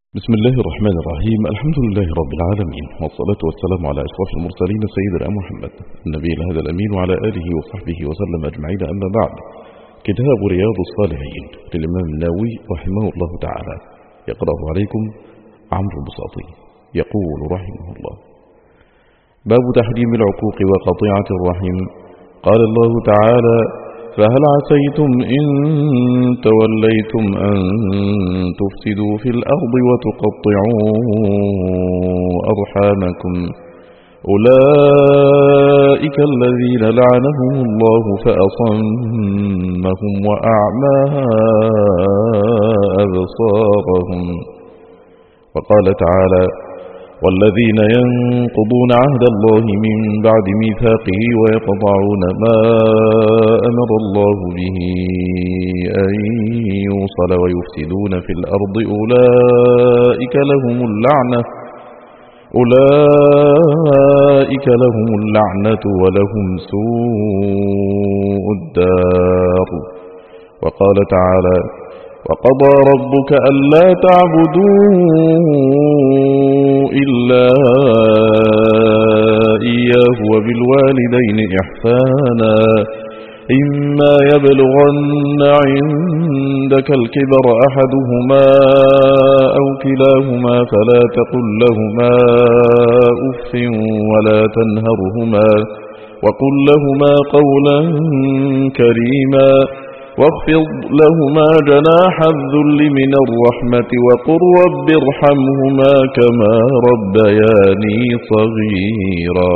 بسم الله الرحمن الرحيم. الحمد لله رب العالمين، والصلاة والسلام على أشرف المرسلين سيدنا محمد النبي الهدى الأمين وعلى آله وصحبه وسلم أجمعين. أما بعد، كتاب رياض الصالحين للإمام النووي رحمه الله تعالى، يقرأه عليكم عمرو البساطي. يقول رحمه الله: باب تحريم العقوق وقطيعة الرحم. قال الله تعالى: فهل عسيتم إن توليتم أن تفسدوا في الأرض وتقطعوا أرحامكم أولئك الذين لعنهم الله فأصمهم وأعمى أبصارهم. وقال تعالى: والذين ينقضون عهد الله من بعد ميثاقه ويقطعون ما أمر الله به أن يوصل ويفسدون في الأرض أولئك لهم اللعنة ولهم سوء الدار. وقال تعالى: وقضى ربك ألا تعبدوا إلا إياه وبالوالدين إحسانا إما يبلغن عندك الكبر أحدهما أو كلاهما فلا تقل لهما أف ولا تنهرهما وقل لهما قولا كريما واخفض لهما جناح الذل من الرحمة وقل رب ارحمهما كما ربياني صغيرا.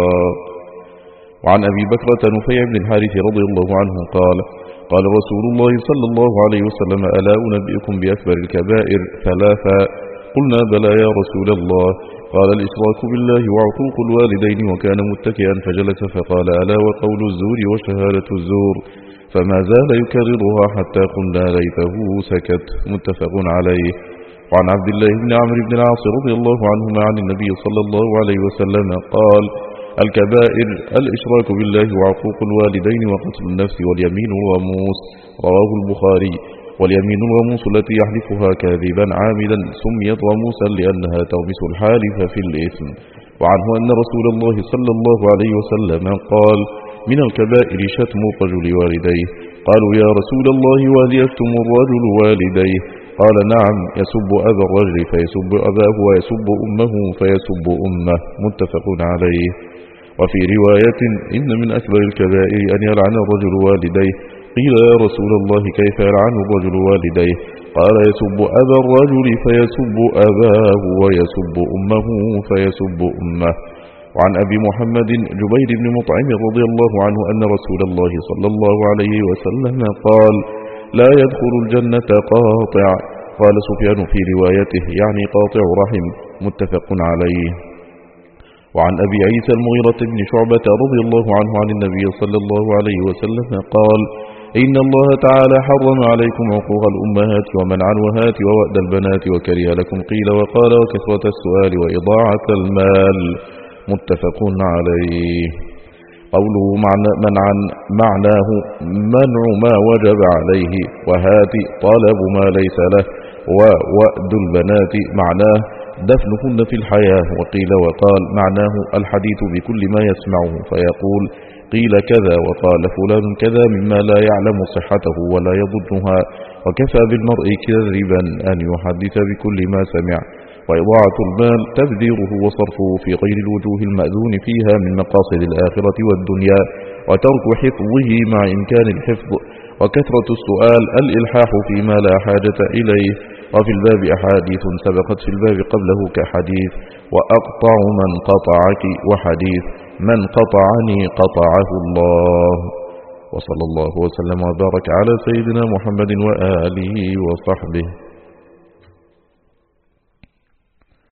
وعن أبي بكرة نفيع بن الحارث رضي الله عنه قال: قال رسول الله صلى الله عليه وسلم: ألا أنبئكم بأكبر الكبائر ثلاثا؟ قلنا: بلى يا رسول الله. قال: الإشراك بالله وعقوق الوالدين. وكان متكئا فجلس فقال: ألا وقول الزور وشهادة الزور. فما زال يكررها حتى قلنا ليته سكت. متفق عليه. وعن عبد الله بن عمرو بن العاص رضي الله عنهما عن النبي صلى الله عليه وسلم قال: الكبائر الإشراك بالله وعقوق الوالدين وقتل النفس واليمين الغموس. رواه البخاري. واليمين الغموس التي يحلفها كاذبا عاملا سميت غموسا لأنها تغمس الحالف في الإثم. وعنه أن رسول الله صلى الله عليه وسلم قال: من الكبائر شتم الرجل والديه. قالوا: يا رسول الله وهل يشتم الرجل والديه؟ قال: نعم، يسب أبا الرجل فيسب أباه ويسب أمه فيسب أمه. متفق عليه. وفي رواية: إن من أكبر الكبائر أن يلعن الرجل والديه. قيل: يا رسول الله كيف يلعن الرجل والديه؟ قال: يسب أبا الرجل فيسب أباه ويسب أمه فيسب أمه. وعن أبي محمد جبير بن مطعم رضي الله عنه أن رسول الله صلى الله عليه وسلم قال: لا يدخل الجنة قاطع. قال سفيان في روايته: يعني قاطع رحم. متفق عليه. وعن أبي عيسى المغيرة بن شعبة رضي الله عنه عن النبي صلى الله عليه وسلم قال: إن الله تعالى حرم عليكم عقوق الأمهات ومنع الوهات ووأد البنات وكره لكم قيل وقال وكثرة السؤال وإضاعة المال. متفق عليه. قوله معناه منع ما وجب عليه، وهات طلب ما ليس له، ووأد البنات معناه دفنهن في الحياة. وقيل وقال معناه الحديث بكل ما يسمعه فيقول قيل كذا وقال فلان كذا مما لا يعلم صحته ولا يضنها، وكفى بالمرء كذبا أن يحدث بكل ما سمع. وإضاعة المال تبذيره وصرفه في غير الوجوه المأذون فيها من مقاصد الآخرة والدنيا، وترك حفظه مع إمكان الحفظ، وكثرة السؤال الإلحاح فيما لا حاجة إليه. وفي الباب أحاديث سبقت في الباب قبله كحديث وأقطع من قطعك، وحديث من قطعني قطعه الله. وصلى الله وسلم وبارك على سيدنا محمد وآله وصحبه.